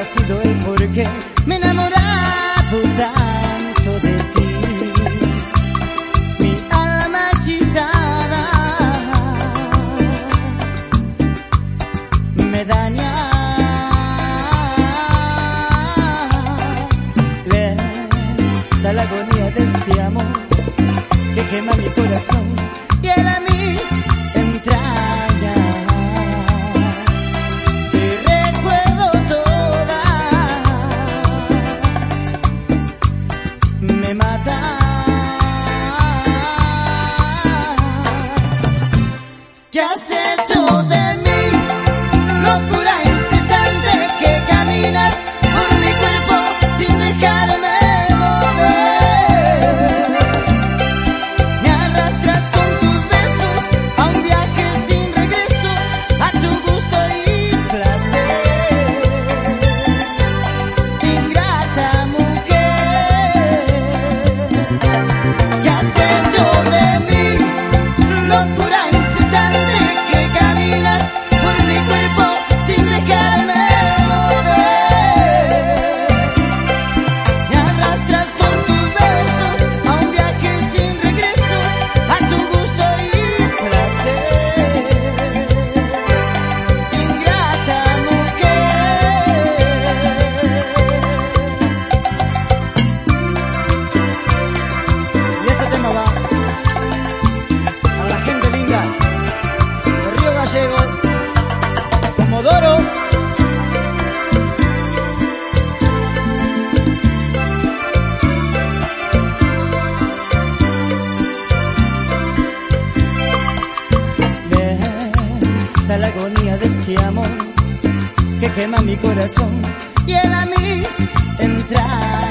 sido el porqué me he enamorado tanto de ti. Mi alma hechizada me daña. Lenta la agonía de este amor que quema mi corazón y en mis entrañas. Me mata. ¿Qué has hecho de mí? Locura incesante que caminas por mi cuerpo sin dejarme mover. Me arrastras con tus besos a un viaje sin regreso, a tu gusto y placer. Ingrata mujer, ¿qué has hecho de mí? Locura incesante que caminas por mi cuerpo sin dejarme mover. Me arrastras con tus besos a un viaje sin regreso, a tu gusto y placer. Ingrata mujer. Y este tema va a la gente linda de Río Gallegos, Comodoro. Lenta la agonía de este amor que quema mi corazón y en mis entrañas.